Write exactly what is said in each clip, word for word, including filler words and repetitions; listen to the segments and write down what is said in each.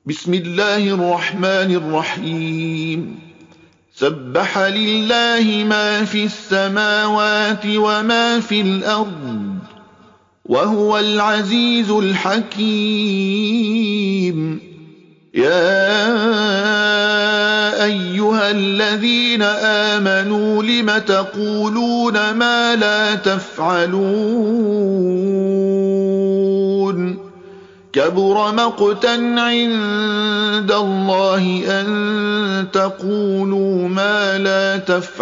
بسم الله الرحمن الرحيم. سبح لله ما في السماوات وما في الأرض وهو العزيز الحكيم. يا أيها الذين آمنوا لم تقولون ما لا تفعلون؟ كبر مقتا عند الله أن تقولوا ما لا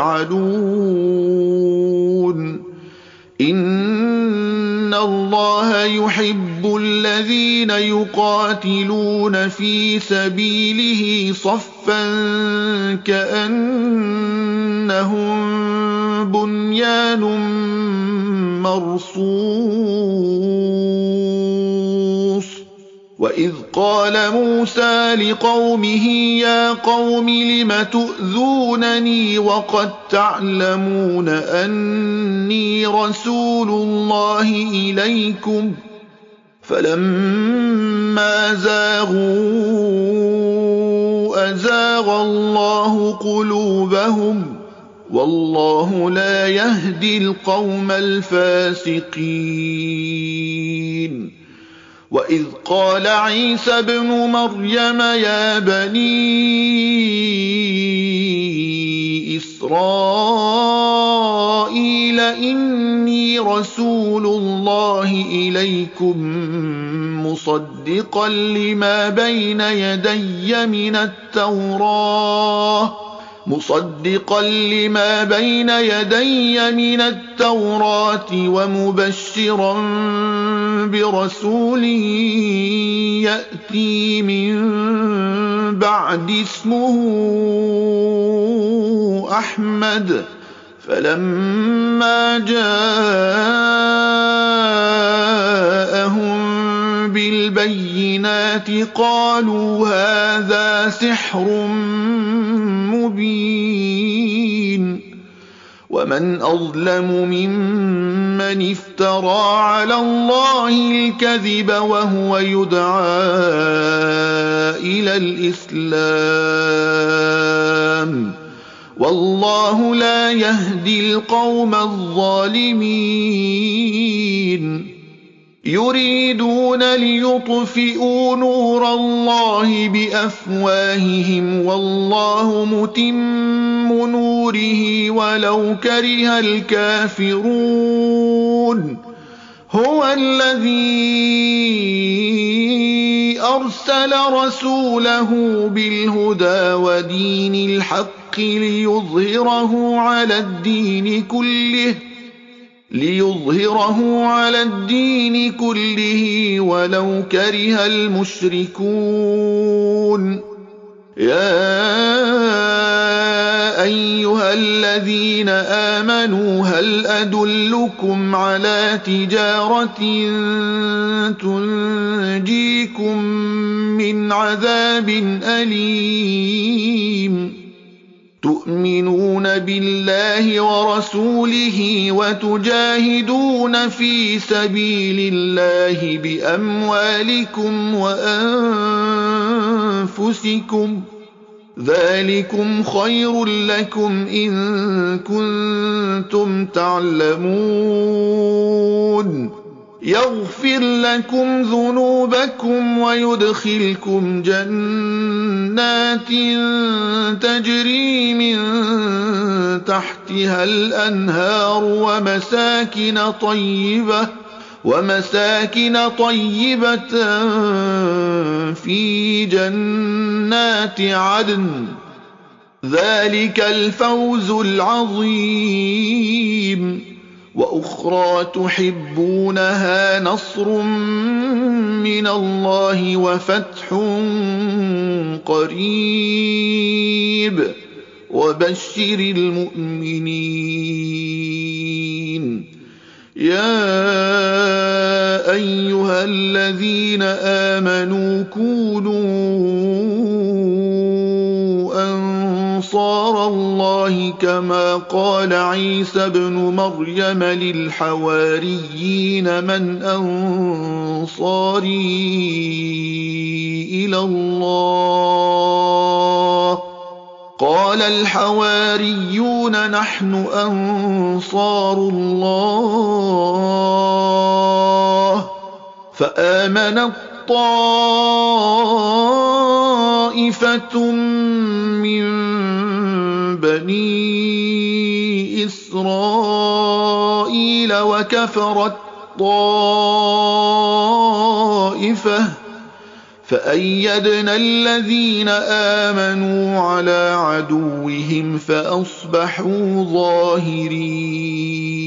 تفعلون. إن الله يحب الذين يقاتلون في سبيله صفا كأنهم بنيان مرصوص. وإذ قال موسى لقومه يا قوم لم تؤذونني وقد تعلمون أني رسول الله إليكم فلما زاغوا أزاغ الله قلوبهم والله لا يهدي القوم الفاسقين. وإذ قال عيسى ابن مريم يا بني إسرائيل إني رسول الله إليكم مصدقا لما بين يدي من التوراة مصدقا لما بين يدي من التوراة ومبشرا برسول يأتي من بعد اسمه أحمد. فلما جاءهم بالبينات قالوا هذا سحر مبين. ومن أظلم ممن افترى على الله الكذب وهو يدعى إلى الإسلام والله لا يهدي القوم الظالمين. يريدون ليطفئوا نور الله بأفواههم والله متم نوره ولو كره الكافرون. هو الذي أرسل رسوله بالهدى ودين الحق ليظهره على الدين كله ليظهره على الدين كله ولو كره المشركون. يا أيها الذين آمنوا هل أدلكم على تجارة تنجيكم من عذاب أليم؟ تؤمنون بالله ورسوله وتجاهدون في سبيل الله بأموالكم وأنفسكم ذلكم خير لكم إن كنتم تعلمون. يغفر لكم ذنوبكم ويدخلكم جنات تجري من تحتها الأنهار ومساكن طيبة ومساكن طيبة في جنات عدن. ذلك الفوز العظيم. وأخرى تحبونها نصر من الله وفتح قريب وبشر المؤمنين. يا أيها الذين آمنوا كونوا أنصار نصارى الله كما قال عيسى ابن مريم للحواريين من أنصاري إلى الله قال الحواريون نحن أنصار الله فآمنت طائفة من بني إسرائيل وكفرت طائفة فأيدنا الذين آمنوا على عدوهم فأصبحوا ظاهرين.